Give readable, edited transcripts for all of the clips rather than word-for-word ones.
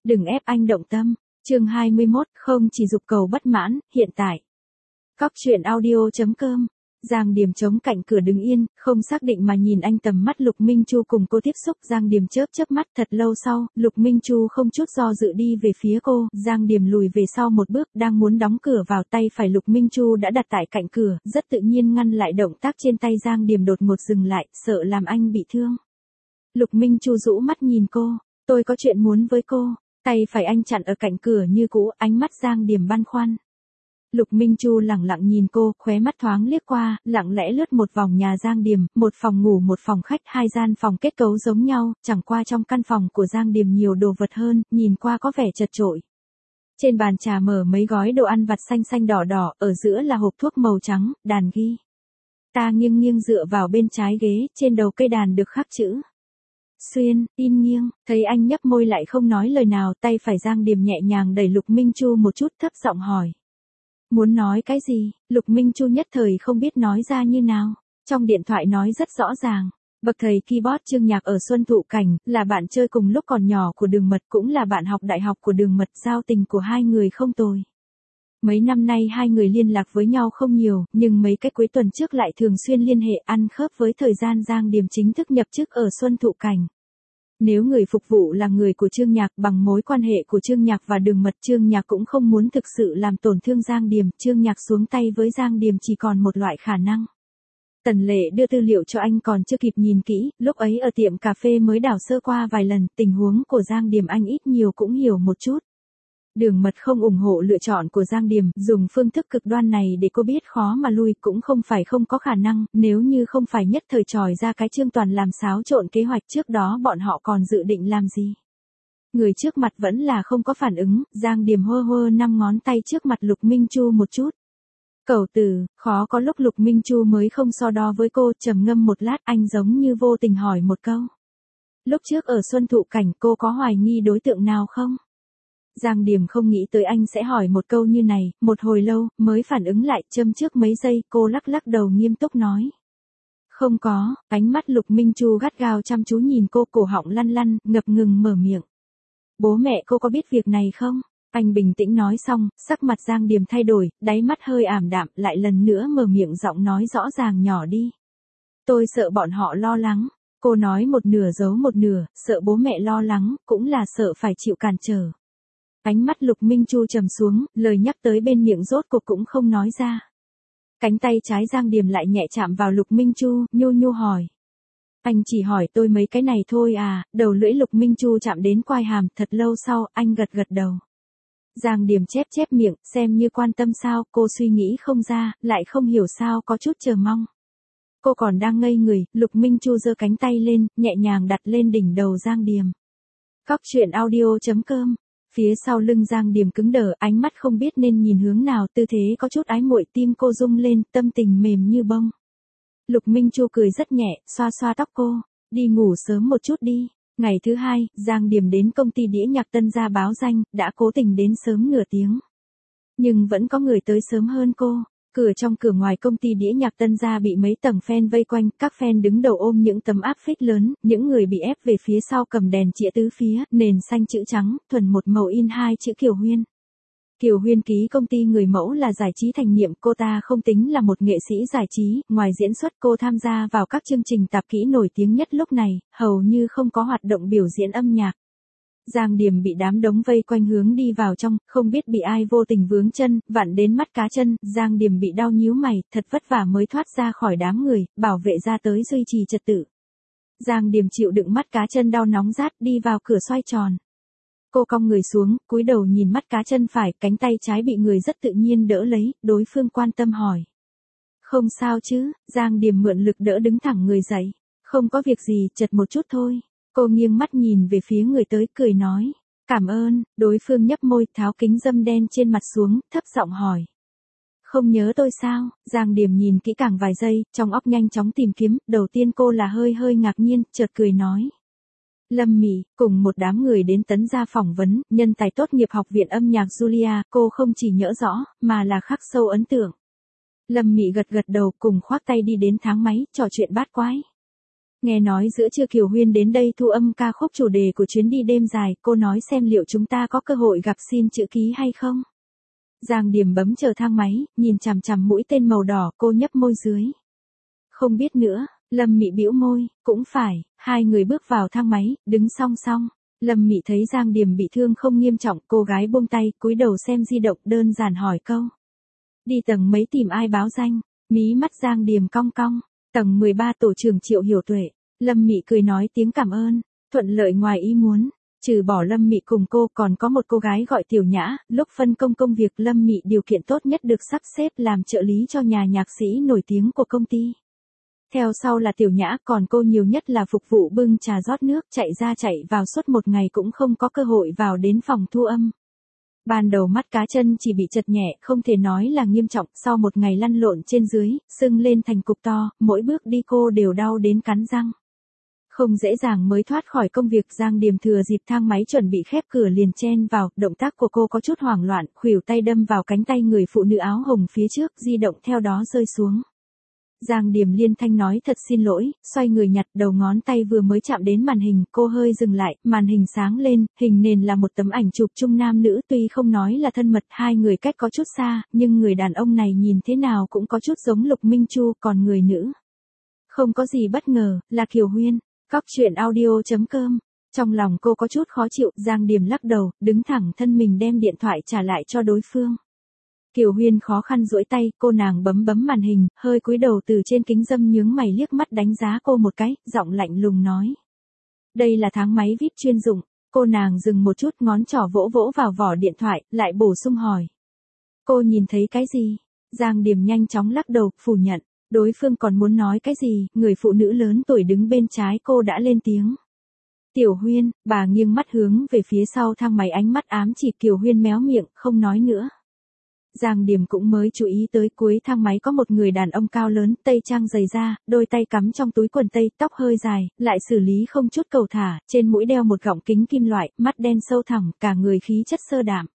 Đừng ép anh động tâm. Chương 21, không chỉ dục cầu bất mãn, hiện tại. Cóc truyện audio.com. Giang Điềm chống cạnh cửa đứng yên, không xác định mà nhìn anh. Tầm mắt Lục Minh Chu cùng cô tiếp xúc. Giang Điềm chớp chớp mắt. Thật lâu sau, Lục Minh Chu không chút do dự đi về phía cô. Giang Điềm lùi về sau một bước, đang muốn đóng cửa vào. Tay phải Lục Minh Chu đã đặt tại cạnh cửa, rất tự nhiên ngăn lại động tác trên tay Giang Điềm. Đột ngột dừng lại, sợ làm anh bị thương. Lục Minh Chu rũ mắt nhìn cô. Tôi có chuyện muốn với cô. Tay phải anh chặn ở cạnh cửa như cũ, ánh mắt Giang Điềm băn khoăn. Lục Minh Chu lẳng lặng nhìn cô, khóe mắt thoáng liếc qua, lặng lẽ lướt một vòng nhà Giang Điềm, một phòng ngủ một phòng khách, hai gian phòng kết cấu giống nhau, chẳng qua trong căn phòng của Giang Điềm nhiều đồ vật hơn, nhìn qua có vẻ chật chội. Trên bàn trà mở mấy gói đồ ăn vặt xanh xanh đỏ đỏ, ở giữa là hộp thuốc màu trắng, đàn ghi. Ta nghiêng nghiêng dựa vào bên trái ghế, trên đầu cây đàn được khắc chữ. Xuyên, in nghiêng, thấy anh nhấp môi lại không nói lời nào, tay phải Giang Điềm nhẹ nhàng đẩy Lục Minh Chu một chút, thấp giọng hỏi. Muốn nói cái gì? Lục Minh Chu nhất thời không biết nói ra như nào. Trong điện thoại nói rất rõ ràng. Bậc thầy keyboard Trương Nhạc ở Xuân Thụ Cảnh, là bạn chơi cùng lúc còn nhỏ của Đường Mật, cũng là bạn học đại học của Đường Mật, giao tình của hai người không tồi. Mấy năm nay hai người liên lạc với nhau không nhiều, nhưng mấy cái cuối tuần trước lại thường xuyên liên hệ, ăn khớp với thời gian Giang Điềm chính thức nhập chức ở Xuân Thụ Cảnh. Nếu người phục vụ là người của Trương Nhạc, bằng mối quan hệ của Trương Nhạc và Đường Mật, Trương Nhạc cũng không muốn thực sự làm tổn thương Giang Điềm. Trương Nhạc xuống tay với Giang Điềm chỉ còn một loại khả năng. Tần Lệ đưa tư liệu cho anh còn chưa kịp nhìn kỹ, lúc ấy ở tiệm cà phê mới đảo sơ qua vài lần, tình huống của Giang Điềm anh ít nhiều cũng hiểu một chút. Đường Mật không ủng hộ lựa chọn của Giang Điềm, dùng phương thức cực đoan này để cô biết khó mà lui, cũng không phải không có khả năng, nếu như không phải nhất thời chòi ra cái Trương Toàn làm xáo trộn kế hoạch, trước đó bọn họ còn dự định làm gì. Người trước mặt vẫn là không có phản ứng, Giang Điềm hơ hơ 5 ngón tay trước mặt Lục Minh Chu một chút. Cẩu tử, khó có lúc Lục Minh Chu mới không so đo với cô, trầm ngâm một lát, anh giống như vô tình hỏi một câu. Lúc trước ở Xuân Thụ Cảnh cô có hoài nghi đối tượng nào không? Giang Điềm không nghĩ tới anh sẽ hỏi một câu như này, một hồi lâu, mới phản ứng lại, châm trước mấy giây, cô lắc lắc đầu nghiêm túc nói. Không có, ánh mắt Lục Minh Chu gắt gao chăm chú nhìn cô, cổ họng lăn lăn, ngập ngừng mở miệng. Bố mẹ cô có biết việc này không? Anh bình tĩnh nói xong, sắc mặt Giang Điềm thay đổi, đáy mắt hơi ảm đạm, lại lần nữa mở miệng giọng nói rõ ràng nhỏ đi. Tôi sợ bọn họ lo lắng. Cô nói một nửa giấu một nửa, sợ bố mẹ lo lắng, cũng là sợ phải chịu cản trở. Ánh mắt Lục Minh Chu trầm xuống, lời nhắc tới bên miệng rốt cuộc cũng không nói ra. Cánh tay trái Giang Điềm lại nhẹ chạm vào Lục Minh Chu, nhu nhu hỏi. Anh chỉ hỏi tôi mấy cái này thôi à? Đầu lưỡi Lục Minh Chu chạm đến quai hàm, thật lâu sau, anh gật gật đầu. Giang Điềm chép chép miệng, xem như quan tâm sao, cô suy nghĩ không ra, lại không hiểu sao có chút chờ mong. Cô còn đang ngây người, Lục Minh Chu giơ cánh tay lên, nhẹ nhàng đặt lên đỉnh đầu Giang Điềm. Cóc truyện audio.com. Phía sau lưng Giang Điềm cứng đờ, ánh mắt không biết nên nhìn hướng nào, tư thế có chút ái muội, tim cô rung lên, tâm tình mềm như bông. Lục Minh Chu cười rất nhẹ, xoa xoa tóc cô, đi ngủ sớm một chút đi. Ngày thứ hai, Giang Điềm đến công ty đĩa nhạc Tân Gia báo danh, đã cố tình đến sớm nửa tiếng. Nhưng vẫn có người tới sớm hơn cô. Cửa trong cửa ngoài công ty đĩa nhạc Tân Gia bị mấy tầng fan vây quanh, các fan đứng đầu ôm những tấm áp phích lớn, những người bị ép về phía sau cầm đèn chĩa tứ phía, nền xanh chữ trắng, thuần một màu in hai chữ Kiều Huyên. Kiều Huyên ký công ty người mẫu là giải trí thành niệm, cô ta không tính là một nghệ sĩ giải trí, ngoài diễn xuất cô tham gia vào các chương trình tạp kỹ nổi tiếng nhất lúc này, hầu như không có hoạt động biểu diễn âm nhạc. Giang Điềm bị đám đống vây quanh hướng đi vào trong, không biết bị ai vô tình vướng chân, vặn đến mắt cá chân, Giang Điềm bị đau nhíu mày, thật vất vả mới thoát ra khỏi đám người, bảo vệ ra tới duy trì trật tự. Giang Điềm chịu đựng mắt cá chân đau nóng rát, đi vào cửa xoay tròn. Cô cong người xuống, cúi đầu nhìn mắt cá chân phải, cánh tay trái bị người rất tự nhiên đỡ lấy, đối phương quan tâm hỏi. Không sao chứ? Giang Điềm mượn lực đỡ đứng thẳng người dậy. Không có việc gì, chật một chút thôi. Cô nghiêng mắt nhìn về phía người tới, cười nói. Cảm ơn. Đối phương nhấp môi, tháo kính râm đen trên mặt xuống, thấp giọng hỏi. Không nhớ tôi sao? Giang Điềm nhìn kỹ càng vài giây, trong óc nhanh chóng tìm kiếm, đầu tiên cô là hơi ngạc nhiên, chợt cười nói. Lâm Mị, cùng một đám người đến Tấn Gia phỏng vấn, nhân tài tốt nghiệp học viện âm nhạc Julia, cô không chỉ nhớ rõ, mà là khắc sâu ấn tượng. Lâm Mị gật gật đầu, cùng khoác tay đi đến thang máy, trò chuyện bát quái. Nghe nói giữa trưa Kiều Huyên đến đây thu âm ca khúc chủ đề của chuyến đi đêm dài, cô nói xem liệu chúng ta có cơ hội gặp xin chữ ký hay không. Giang Điểm bấm chờ thang máy, nhìn chằm chằm mũi tên màu đỏ, cô nhấp môi dưới. Không biết nữa, Lâm Mị bĩu môi, cũng phải, hai người bước vào thang máy, đứng song song. Lâm Mị thấy Giang Điểm bị thương không nghiêm trọng, cô gái buông tay, cúi đầu xem di động, đơn giản hỏi câu. Đi tầng mấy tìm ai báo danh, mí mắt Giang Điểm cong cong, tầng 13 tổ trưởng Triệu Hiểu Tuệ. Lâm Mị cười nói tiếng cảm ơn, thuận lợi ngoài ý muốn. Trừ bỏ Lâm Mị cùng cô còn có một cô gái gọi Tiểu Nhã, lúc phân công công việc Lâm Mị điều kiện tốt nhất được sắp xếp làm trợ lý cho nhà nhạc sĩ nổi tiếng của công ty. Theo sau là Tiểu Nhã, còn cô nhiều nhất là phục vụ bưng trà rót nước, chạy ra chạy vào suốt một ngày cũng không có cơ hội vào đến phòng thu âm. Ban đầu mắt cá chân chỉ bị chật nhẹ, không thể nói là nghiêm trọng, sau một ngày lăn lộn trên dưới, sưng lên thành cục to, mỗi bước đi cô đều đau đến cắn răng. Không dễ dàng mới thoát khỏi công việc, Giang Điểm thừa dịp thang máy chuẩn bị khép cửa liền chen vào, động tác của cô có chút hoảng loạn, khuỷu tay đâm vào cánh tay người phụ nữ áo hồng phía trước, di động theo đó rơi xuống. Giang Điểm liên thanh nói thật xin lỗi, xoay người nhặt, đầu ngón tay vừa mới chạm đến màn hình, cô hơi dừng lại, màn hình sáng lên, hình nền là một tấm ảnh chụp chung nam nữ, tuy không nói là thân mật, hai người cách có chút xa, nhưng người đàn ông này nhìn thế nào cũng có chút giống Lục Minh Chu, còn người nữ. Không có gì bất ngờ, là Kiều Huyên. Cóc truyện audio.com. Trong lòng cô có chút khó chịu, Giang Điểm lắc đầu, đứng thẳng thân mình đem điện thoại trả lại cho đối phương. Kiều Huyên khó khăn duỗi tay, cô nàng bấm màn hình, hơi cúi đầu từ trên kính râm nhướng mày liếc mắt đánh giá cô một cái, giọng lạnh lùng nói. Đây là tháng máy VIP chuyên dụng, cô nàng dừng một chút, ngón trỏ vỗ vào vỏ điện thoại, lại bổ sung hỏi. Cô nhìn thấy cái gì? Giang Điểm nhanh chóng lắc đầu, phủ nhận. Đối phương còn muốn nói cái gì, người phụ nữ lớn tuổi đứng bên trái cô đã lên tiếng. Tiểu Huyên, bà nghiêng mắt hướng về phía sau thang máy, ánh mắt ám chỉ. Kiều Huyên méo miệng, không nói nữa. Giang Điểm cũng mới chú ý tới cuối thang máy có một người đàn ông cao lớn, tây trang dày da, đôi tay cắm trong túi quần tây, tóc hơi dài, lại xử lý không chút cầu thả, trên mũi đeo một gọng kính kim loại, mắt đen sâu thẳm, cả người khí chất sơ đạm.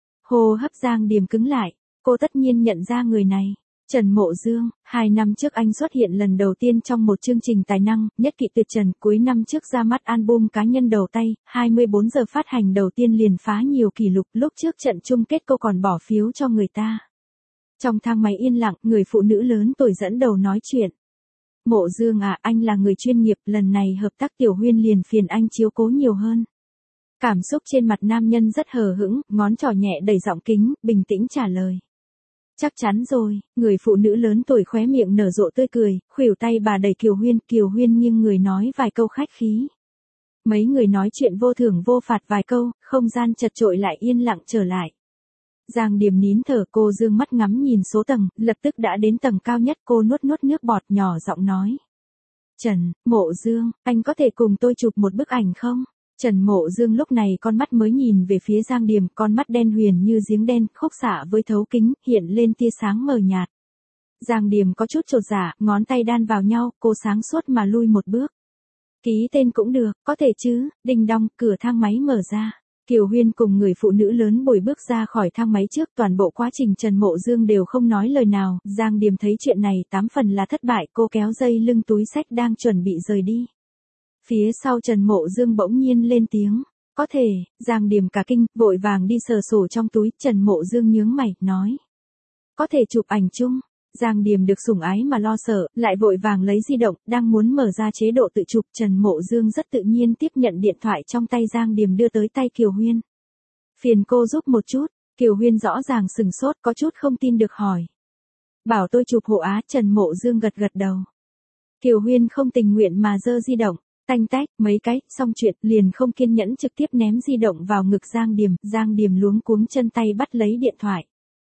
Hô hấp Giang Điểm cứng lại, cô tất nhiên nhận ra người này. Trần Mộ Dương, 2 năm trước anh xuất hiện lần đầu tiên trong một chương trình tài năng, Nhất Kỵ Tuyệt Trần, cuối năm trước ra mắt album cá nhân đầu tay, 24 giờ phát hành đầu tiên liền phá nhiều kỷ lục, lúc trước trận chung kết cô còn bỏ phiếu cho người ta. Trong thang máy yên lặng, người phụ nữ lớn tuổi dẫn đầu nói chuyện. Mộ Dương à, anh là người chuyên nghiệp, lần này hợp tác Tiểu Huyên liền phiền anh chiếu cố nhiều hơn. Cảm xúc trên mặt nam nhân rất hờ hững, ngón trỏ nhẹ đẩy giọng kính, bình tĩnh trả lời. Chắc chắn rồi, người phụ nữ lớn tuổi khóe miệng nở rộ tươi cười, khuỷu tay bà đẩy Kiều Huyên nghiêng người nói vài câu khách khí. Mấy người nói chuyện vô thưởng vô phạt vài câu, không gian chật chội lại yên lặng trở lại. Giang Điểm nín thở, cô dương mắt ngắm nhìn số tầng, lập tức đã đến tầng cao nhất, cô nuốt nước bọt nhỏ giọng nói. Trần, Mộ Dương, anh có thể cùng tôi chụp một bức ảnh không? Trần Mộ Dương lúc này con mắt mới nhìn về phía Giang Điểm, con mắt đen huyền như giếng đen, khúc xạ với thấu kính, hiện lên tia sáng mờ nhạt. Giang Điểm có chút chột dạ, ngón tay đan vào nhau, cô sáng suốt mà lui một bước. Ký tên cũng được, có thể chứ, đinh đong, cửa thang máy mở ra. Kiều Huyên cùng người phụ nữ lớn bồi bước ra khỏi thang máy trước, toàn bộ quá trình Trần Mộ Dương đều không nói lời nào, Giang Điểm thấy chuyện này 8 phần là thất bại, cô kéo dây lưng túi xách đang chuẩn bị rời đi. Phía sau Trần Mộ Dương bỗng nhiên lên tiếng, có thể, Giang Điểm cả kinh, vội vàng đi sờ sổ trong túi, Trần Mộ Dương nhướng mày, nói. Có thể chụp ảnh chung, Giang Điểm được sủng ái mà lo sợ, lại vội vàng lấy di động, đang muốn mở ra chế độ tự chụp, Trần Mộ Dương rất tự nhiên tiếp nhận điện thoại trong tay Giang Điểm đưa tới tay Kiều Huyên. Phiền cô giúp một chút, Kiều Huyên rõ ràng sừng sốt, có chút không tin được hỏi. Bảo tôi chụp hộ á, Trần Mộ Dương gật đầu. Kiều Huyên không tình nguyện mà giơ di động. Tanh tách, mấy cái, xong chuyện, liền không kiên nhẫn trực tiếp ném di động vào ngực Giang Điểm luống cuống chân tay bắt lấy điện thoại.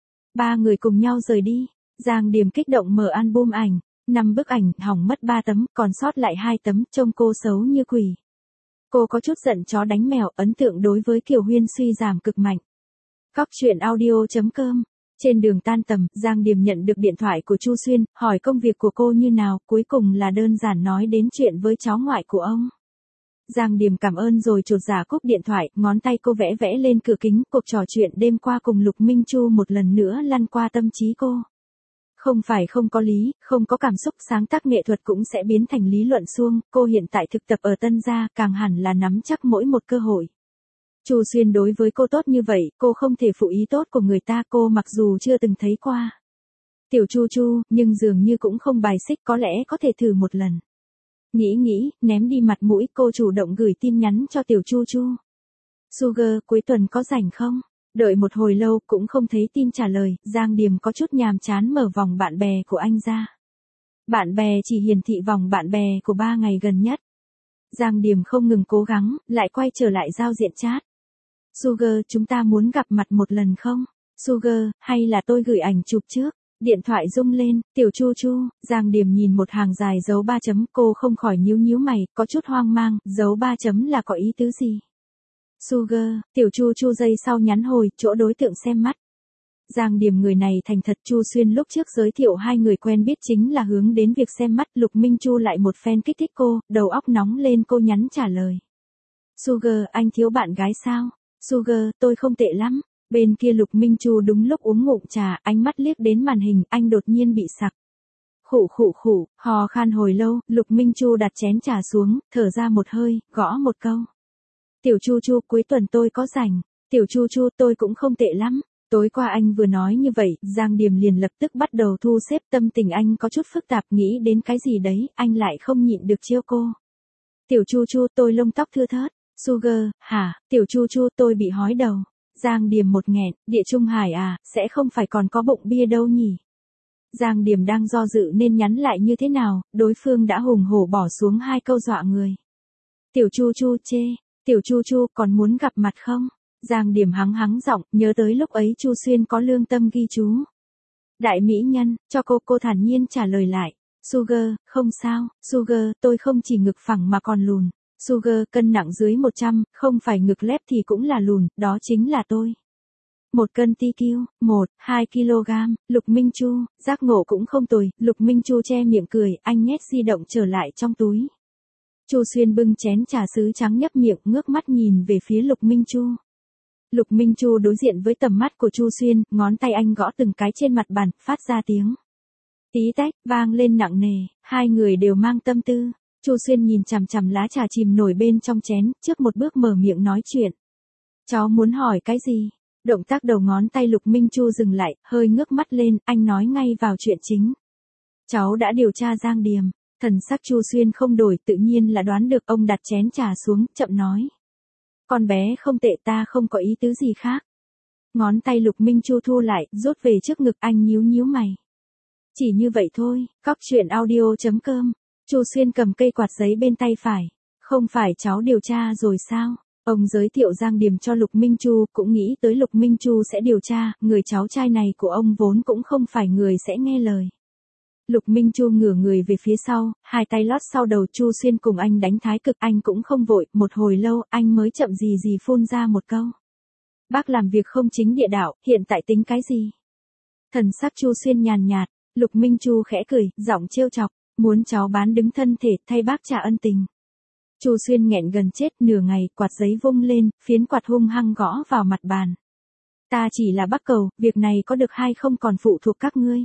3 người cùng nhau rời đi, Giang Điểm kích động mở album ảnh, 5 bức ảnh, hỏng mất 3 tấm, còn sót lại 2 tấm, trông cô xấu như quỷ. Cô có chút giận chó đánh mèo, ấn tượng đối với Kiều Huyên suy giảm cực mạnh. Cóc truyện audio.com. Trên đường tan tầm, Giang Điểm nhận được điện thoại của Chu Xuyên, hỏi công việc của cô như nào, cuối cùng là đơn giản nói đến chuyện với cháu ngoại của ông. Giang Điểm cảm ơn rồi chột dạ cúp điện thoại, ngón tay cô vẽ lên cửa kính, cuộc trò chuyện đêm qua cùng Lục Minh Chu một lần nữa lăn qua tâm trí cô. Không phải không có lý, không có cảm xúc sáng tác nghệ thuật cũng sẽ biến thành lý luận suông, cô hiện tại thực tập ở Tân Gia càng hẳn là nắm chắc mỗi một cơ hội. Chu Xuyên đối với cô tốt như vậy, cô không thể phụ ý tốt của người ta, cô mặc dù chưa từng thấy qua. Tiểu Chu Chu, nhưng dường như cũng không bài xích, có lẽ có thể thử một lần. Nghĩ, ném đi mặt mũi, cô chủ động gửi tin nhắn cho Tiểu Chu Chu. Sugar, cuối tuần có rảnh không? Đợi một hồi lâu cũng không thấy tin trả lời, Giang Điềm có chút nhàm chán mở vòng bạn bè của anh ra. Bạn bè chỉ hiển thị vòng bạn bè của 3 ngày gần nhất. Giang Điềm không ngừng cố gắng, lại quay trở lại giao diện chat. Sugar, chúng ta muốn gặp mặt một lần không? Sugar, hay là tôi gửi ảnh chụp trước? Điện thoại rung lên, Tiểu Chu Chu, Giang Điềm nhìn một hàng dài dấu 3 chấm, cô không khỏi nhíu mày, có chút hoang mang, dấu 3 chấm là có ý tứ gì? Sugar, Tiểu Chu Chu giây sau nhắn hồi, chỗ đối tượng xem mắt. Giang Điềm người này thành thật, Chu Xuyên lúc trước giới thiệu hai người quen biết chính là hướng đến việc xem mắt, Lục Minh Chu lại một phen kích thích cô, đầu óc nóng lên, cô nhắn trả lời. Sugar, anh thiếu bạn gái sao? Sugar, tôi không tệ lắm. Bên kia Lục Minh Chu đúng lúc uống ngụm trà, ánh mắt liếc đến màn hình, anh đột nhiên bị sặc. Khụ, hò khan hồi lâu, Lục Minh Chu đặt chén trà xuống, thở ra một hơi, gõ một câu. Tiểu Chu Chu, cuối tuần tôi có rảnh. Tiểu Chu Chu, tôi cũng không tệ lắm. Tối qua anh vừa nói như vậy, Giang Điềm liền lập tức bắt đầu thu xếp, tâm tình anh có chút phức tạp, nghĩ đến cái gì đấy, anh lại không nhịn được trêu cô. Tiểu Chu Chu, tôi lông tóc thưa thớt. Sugar, hả? Tiểu Chu Chu, tôi bị hói đầu. Giang Điềm một nghẹn, Địa Trung Hải à, sẽ không phải còn có bụng bia đâu nhỉ? Giang Điềm đang do dự nên nhắn lại như thế nào, đối phương đã hùng hổ bỏ xuống 2 câu dọa người. Tiểu Chu Chu chê, Tiểu Chu Chu còn muốn gặp mặt không? Giang Điềm hắng giọng, nhớ tới lúc ấy Chu Xuyên có lương tâm ghi chú. Đại mỹ nhân, cho cô thản nhiên trả lời lại. Sugar, không sao, Sugar, tôi không chỉ ngực phẳng mà còn lùn. Sugar, cân nặng dưới 100, không phải ngực lép thì cũng là lùn, đó chính là tôi. 1 cân TQ, 2 kg, Lục Minh Chu, giác ngộ cũng không tồi, Lục Minh Chu che miệng cười, anh nhét di động trở lại trong túi. Chu Xuyên bưng chén trà sứ trắng nhấp miệng, ngước mắt nhìn về phía Lục Minh Chu. Lục Minh Chu đối diện với tầm mắt của Chu Xuyên, ngón tay anh gõ từng cái trên mặt bàn, phát ra tiếng tí tách, vang lên nặng nề, hai người đều mang tâm tư. Chu Xuyên nhìn chằm chằm lá trà chìm nổi bên trong chén, trước một bước mở miệng nói chuyện. Cháu muốn hỏi cái gì? Động tác đầu ngón tay Lục Minh Chu dừng lại, hơi ngước mắt lên, anh nói ngay vào chuyện chính. Cháu đã điều tra Giang Điềm. Thần sắc Chu Xuyên không đổi, tự nhiên là đoán được, ông đặt chén trà xuống, chậm nói. Con bé không tệ, ta không có ý tứ gì khác. Ngón tay Lục Minh Chu thu lại, rút về trước ngực, anh nhíu mày. Chỉ như vậy thôi, cóc truyện audio.com. Chu Xuyên cầm cây quạt giấy bên tay phải. Không phải cháu điều tra rồi sao? Ông giới thiệu Giang Điềm cho Lục Minh Chu, cũng nghĩ tới Lục Minh Chu sẽ điều tra, người cháu trai này của ông vốn cũng không phải người sẽ nghe lời. Lục Minh Chu ngửa người về phía sau, hai tay lót sau đầu. Chu Xuyên cùng anh đánh thái cực, anh cũng không vội, một hồi lâu, anh mới chậm gì phun ra một câu. Bác làm việc không chính địa đạo, hiện tại tính cái gì? Thần sắc Chu Xuyên nhàn nhạt, Lục Minh Chu khẽ cười, giọng trêu chọc, muốn cháu bán đứng thân thể, thay bác trả ân tình. Chu Xuyên nghẹn gần chết, nửa ngày, quạt giấy vung lên, phiến quạt hung hăng gõ vào mặt bàn. Ta chỉ là bắt cầu, việc này có được hay không còn phụ thuộc các ngươi.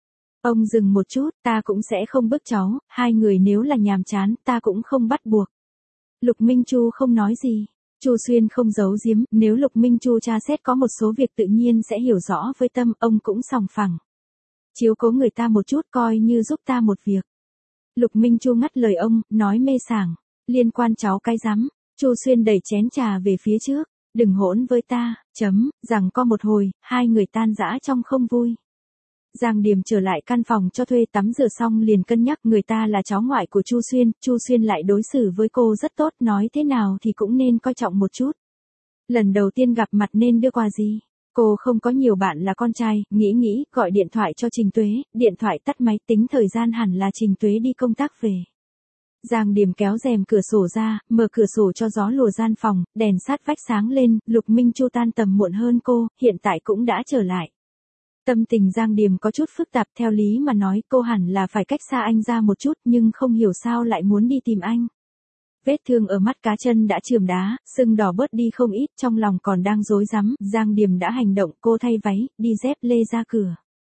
Ông dừng một chút, ta cũng sẽ không bức cháu, hai người nếu là nhàm chán, ta cũng không bắt buộc. Lục Minh Chu không nói gì. Chu Xuyên không giấu giếm, nếu Lục Minh Chu tra xét có một số việc tự nhiên sẽ hiểu rõ với tâm, ông cũng sòng phẳng. Chiếu cố người ta một chút coi như giúp ta một việc. Lục Minh Chu ngắt lời ông, nói mê sảng. Liên quan cháu cái rắm. Chu Xuyên đẩy chén trà về phía trước. Đừng hỗn với ta, rằng co một hồi, hai người tan rã trong không vui. Giang Điềm trở lại căn phòng cho thuê, tắm rửa xong liền cân nhắc, người ta là cháu ngoại của Chu Xuyên lại đối xử với cô rất tốt, nói thế nào thì cũng nên coi trọng một chút. Lần đầu tiên gặp mặt nên đưa quà gì? Cô không có nhiều bạn là con trai, nghĩ, gọi điện thoại cho Trình Tuế, điện thoại tắt máy, tính thời gian hẳn là Trình Tuế đi công tác về. Giang Điềm kéo rèm cửa sổ ra, mở cửa sổ cho gió lùa gian phòng, đèn sát vách sáng lên, Lục Minh Chu tan tầm muộn hơn cô, hiện tại cũng đã trở lại. Tâm tình Giang Điềm có chút phức tạp, theo lý mà nói cô hẳn là phải cách xa anh ra một chút, nhưng không hiểu sao lại muốn đi tìm anh. Vết thương ở mắt cá chân đã chườm đá, sưng đỏ bớt đi không ít, trong lòng còn đang rối rắm, Giang Điềm đã hành động, cô thay váy, đi dép lê ra cửa.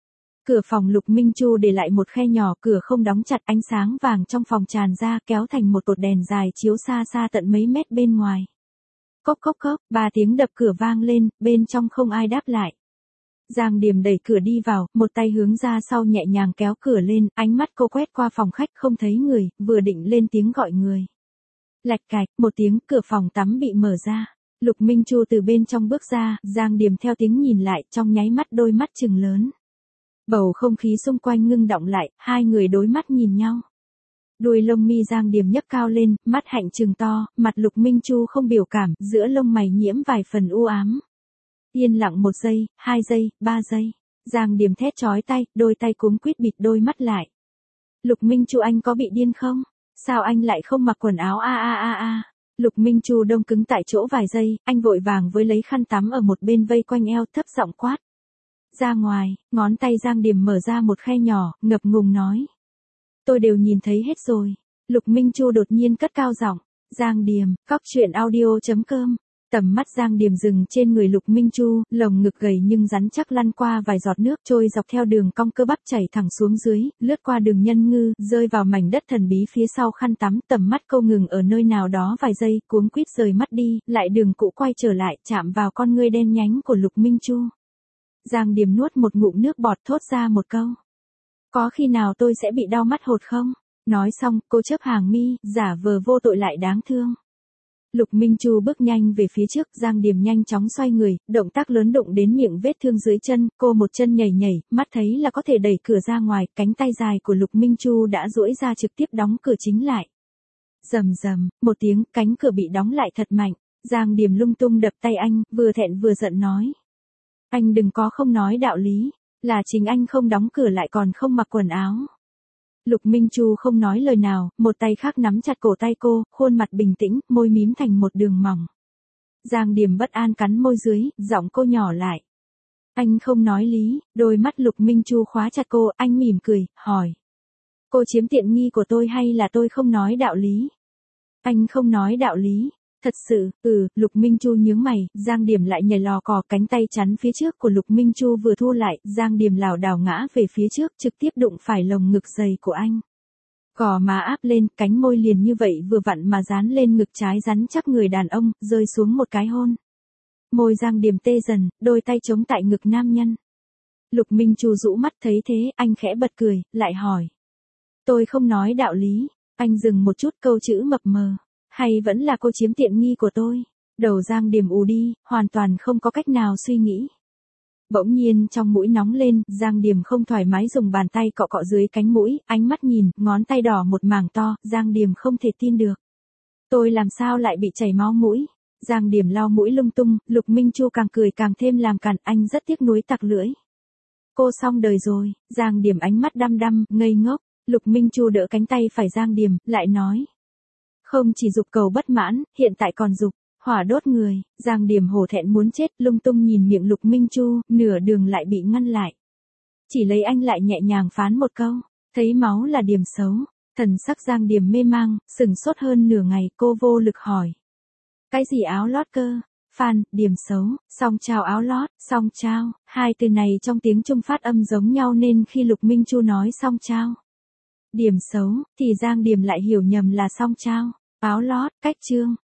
Cửa phòng Lục Minh Chu để lại một khe nhỏ, cửa không đóng chặt, ánh sáng vàng trong phòng tràn ra kéo thành một cột đèn dài chiếu xa xa tận mấy mét bên ngoài. Cốc cốc cốc, 3 tiếng đập cửa vang lên, bên trong không ai đáp lại. Giang Điềm đẩy cửa đi vào, một tay hướng ra sau nhẹ nhàng kéo cửa lên, ánh mắt cô quét qua phòng khách không thấy người, vừa định lên tiếng gọi người. Lạch cạch, một tiếng, cửa phòng tắm bị mở ra. Lục Minh Chu từ bên trong bước ra, Giang Điềm theo tiếng nhìn lại, trong nháy mắt đôi mắt trừng lớn. Bầu không khí xung quanh ngưng động lại, hai người đối mắt nhìn nhau. Đuôi lông mi Giang Điềm nhấc cao lên, mắt hạnh trừng to, mặt Lục Minh Chu không biểu cảm, giữa lông mày nhiễm vài phần u ám. Yên lặng 1 giây, 2 giây, 3 giây. Giang Điềm thét chói tay, đôi tay cuống quýt bịt đôi mắt lại. Lục Minh Chu, anh có bị điên không? Sao anh lại không mặc quần áo a? Lục Minh Chu đông cứng tại chỗ vài giây, anh vội vàng với lấy khăn tắm ở một bên vây quanh eo, thấp giọng quát. Ra ngoài, ngón tay Giang Điềm mở ra một khe nhỏ, ngập ngùng nói. Tôi đều nhìn thấy hết rồi. Lục Minh Chu đột nhiên cất cao giọng. Giang Điềm, coctruyện.audio.com. Tầm mắt Giang Điềm dừng trên người Lục Minh Chu, lồng ngực gầy nhưng rắn chắc lăn qua vài giọt nước trôi dọc theo đường cong cơ bắp chảy thẳng xuống dưới, lướt qua đường nhân ngư, rơi vào mảnh đất thần bí phía sau khăn tắm. Tầm mắt cô ngừng ở nơi nào đó vài giây, cuống quýt rời mắt đi, lại đường cũ quay trở lại, chạm vào con ngươi đen nhánh của Lục Minh Chu. Giang Điềm nuốt một ngụm nước bọt, thốt ra một câu. Có khi nào tôi sẽ bị đau mắt hột không? Nói xong, cô chớp hàng mi, giả vờ vô tội lại đáng thương. Lục Minh Chu bước nhanh về phía trước, Giang Điềm nhanh chóng xoay người, động tác lớn đụng đến miệng vết thương dưới chân, cô một chân nhảy nhảy, mắt thấy là có thể đẩy cửa ra ngoài, cánh tay dài của Lục Minh Chu đã duỗi ra trực tiếp đóng cửa chính lại. Rầm rầm, một tiếng, cánh cửa bị đóng lại thật mạnh. Giang Điềm lung tung đập tay anh, vừa thẹn vừa giận nói. Anh đừng có không nói đạo lý, là chính anh không đóng cửa lại còn không mặc quần áo. Lục Minh Chu không nói lời nào, một tay khác nắm chặt cổ tay cô, khuôn mặt bình tĩnh, môi mím thành một đường mỏng. Giang Điềm bất an cắn môi dưới, giọng cô nhỏ lại. Anh không nói lý, đôi mắt Lục Minh Chu khóa chặt cô, anh mỉm cười, hỏi. Cô chiếm tiện nghi của tôi hay là tôi không nói đạo lý? Anh không nói đạo lý. Thật sự, Lục Minh Chu nhướng mày, Giang Điềm lại nhảy lò cò, cánh tay chắn phía trước của Lục Minh Chu vừa thu lại, Giang Điềm lảo đảo ngã về phía trước, trực tiếp đụng phải lồng ngực dày của anh. Gò má áp lên, cánh môi liền như vậy vừa vặn mà dán lên ngực trái rắn chắc người đàn ông, rơi xuống một cái hôn. Môi Giang Điềm tê dần, đôi tay chống tại ngực nam nhân. Lục Minh Chu rũ mắt thấy thế, anh khẽ bật cười, lại hỏi. Tôi không nói đạo lý, anh dừng một chút, câu chữ mập mờ. Hay vẫn là cô chiếm tiện nghi của tôi? Đầu Giang Điềm ù đi, hoàn toàn không có cách nào suy nghĩ. Bỗng nhiên trong mũi nóng lên, Giang Điềm không thoải mái dùng bàn tay cọ cọ dưới cánh mũi, ánh mắt nhìn, ngón tay đỏ một mảng to, Giang Điềm không thể tin được. Tôi làm sao lại bị chảy máu mũi? Giang Điềm lau mũi lung tung, Lục Minh Chu càng cười càng thêm làm càn, anh rất tiếc nuối tặc lưỡi. Cô xong đời rồi. Giang Điềm ánh mắt đăm đăm, ngây ngốc. Lục Minh Chu đỡ cánh tay phải Giang Điềm, lại nói. Không chỉ dục cầu bất mãn, hiện tại còn dục hỏa đốt người. Giang Điềm hổ thẹn muốn chết, lung tung nhìn miệng Lục Minh Chu, nửa đường lại bị ngăn lại. Chỉ lấy anh lại nhẹ nhàng phán một câu, thấy máu là điểm xấu. Thần sắc Giang Điềm mê mang, sửng sốt hơn nửa ngày, cô vô lực hỏi. Cái gì áo lót cơ? Phan, điểm xấu, song trao áo lót, song trao, hai từ này trong tiếng Trung phát âm giống nhau nên khi Lục Minh Chu nói song trao. Điểm xấu, thì Giang Điềm lại hiểu nhầm là song trao, áo lót, cách chương.